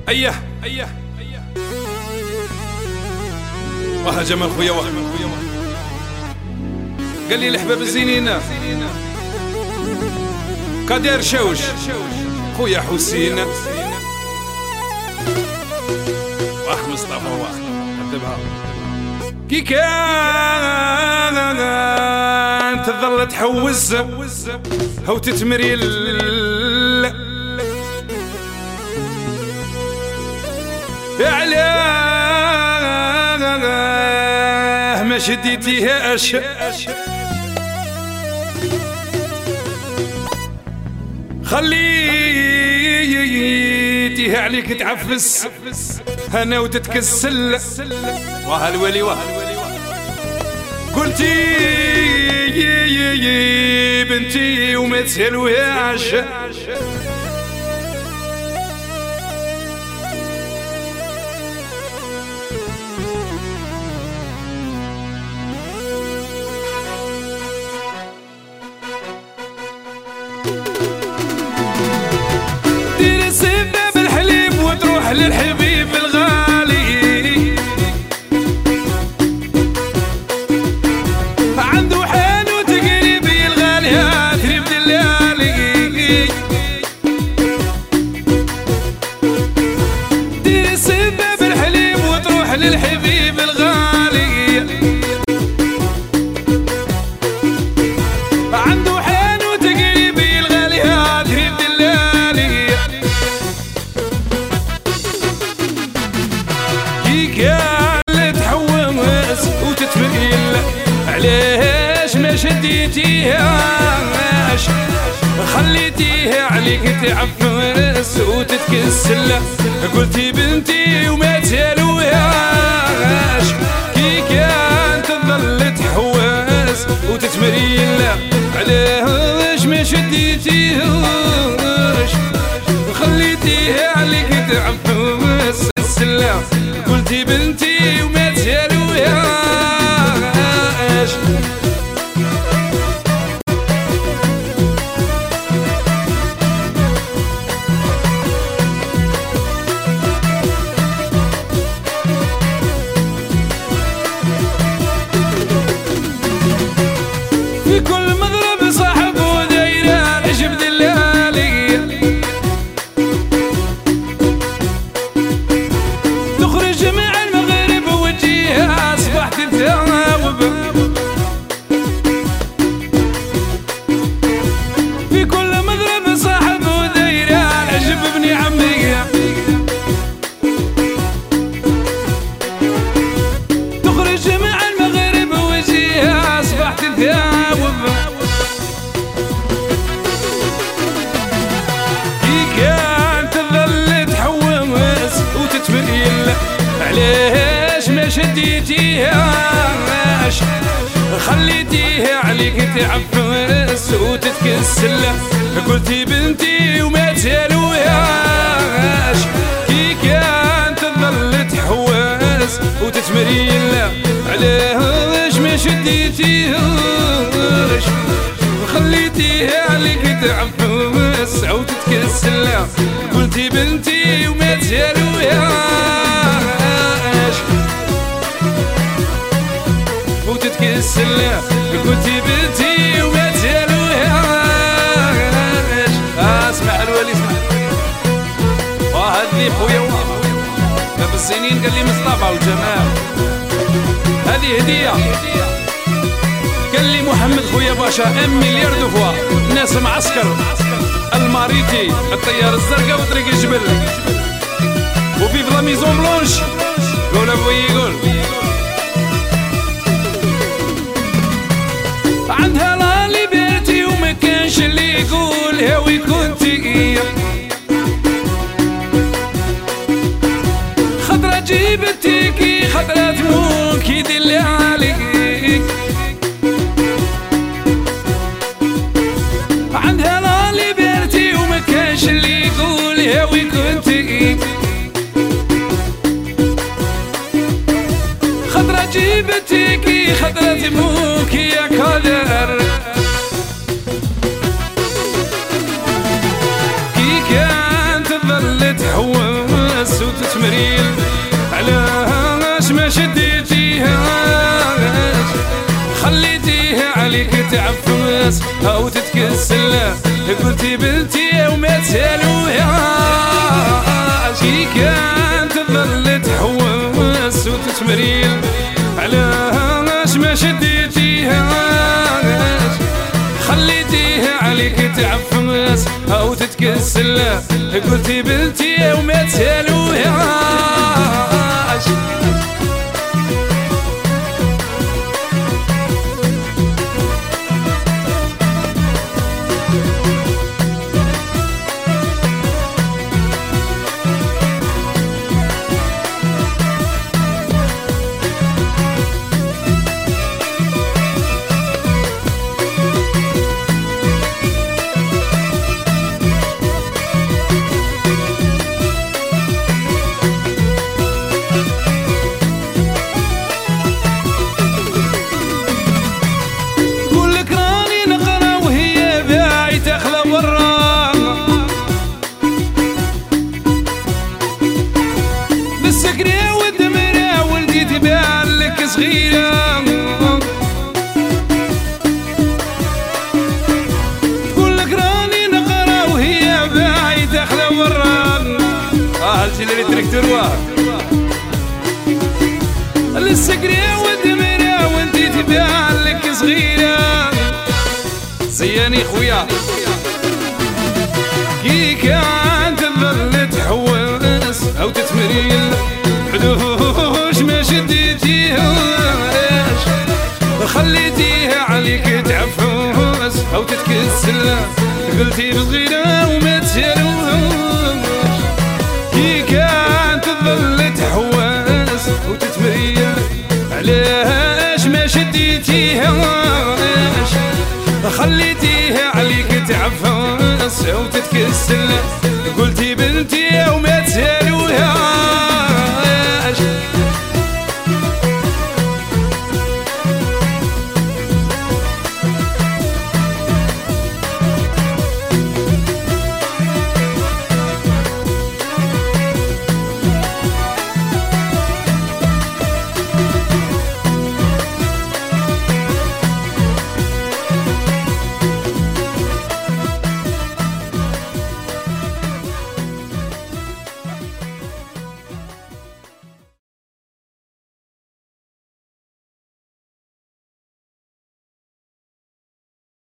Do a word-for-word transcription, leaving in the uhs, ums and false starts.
ايه ايه ايه واه جمال خويا واه قال لي الحباب الزينين قدير شوش خويا حسين واه مصطفى واه كتبها كي كان تظل تحوز هو تتمريل علاه ما شديتيهاش خليتيها عليك تعفس انا وتتكسل وهالولي وهالولي قلتي بنتي وما تسالوهاش ديري سبة بالحليب وتروح للحبيب الغالي عنده حان وتقريبي الغالي هاتري بدلالي ديري سبة بالحليب وتروح للحبيب الغالي عنده حان وتقريبي الغالي هاتري بدلالي قال تحوس وتتفقل علاش ما شديتيهاش خليتيها عليك تعفس وتتكسل قلتي بنتي وما تسالوهاش كي كان تظل تحوس وتتمريل علاش ما شديتيهاش خليتيها عليك تعفس السلام قلتي بنتي وما تسالوهاش في كل مضرب صاحب ودايره عجب دلالي تخرج مع المغرب وجيها اصبحت تثاوب في كل مضرب صاحب ودايره عجب ابن عمي تخرج مع المغرب وجيها اصبحت تثاوب كي كان تظل تحوس وتتمريل علاش ما شديتيهاش خليتيها عليك تعفس وتتكسل قلتي بنتي وما تسالوهاش كي كان تظل تحوس وتتمريل علاش ما شديتيهاش خليتيها عليك تعفس وتتكسل قلتي بنتي وما تسالوهاش وتتكسل قلتي بنتي وما تسالوهاش اسمع الولي اسمع وهذي خويا ما بالسنين قال لي مصطفى والجمال هذه هديه قال لي محمد خويا باشا ام مليار دو فوا ناس معسكر الماريتي الطياره الزرقاء وطريق الجبل وفيف لا ميزون بلونش قول ابوي يقول عندها لا ليبرتي وما كانش اللي يقول هاوي كنتي خضرة جيبتيكي خضرة تموكي دلالي عندها لا ليبرتي وما كانش اللي يقول هاوي كنتي خضرة جيبتيكي خضرة تموكي يا قدر كي كان تظل تحوس ما شديتيهاش خليتيها عليك تعفس او تتكسل قلتي بنتي وما تسالوهاش كي كانت تظل تحوس وتتمريل علاش ما شديتيهاش خليتيها عليك تعفس او تتكسل قلتي بنتي وما تسالوهاش صغيرة تقول لك راني نقرا وهي باعي داخلة وران اه الجيل تركتور واه للسكرية والدمرة وانتي تبان لك صغيرة زياني خويا كي كانت تظل تحوس او تتمريل عدوش ما شديتيها خليتيها عليك تعفوس او تتكسل قلتي بصغيرة وما تسالوهاش كي كانت تظل تحوس وتتمريل علاش ما شديتيهاش خليتيها عليك تعفوس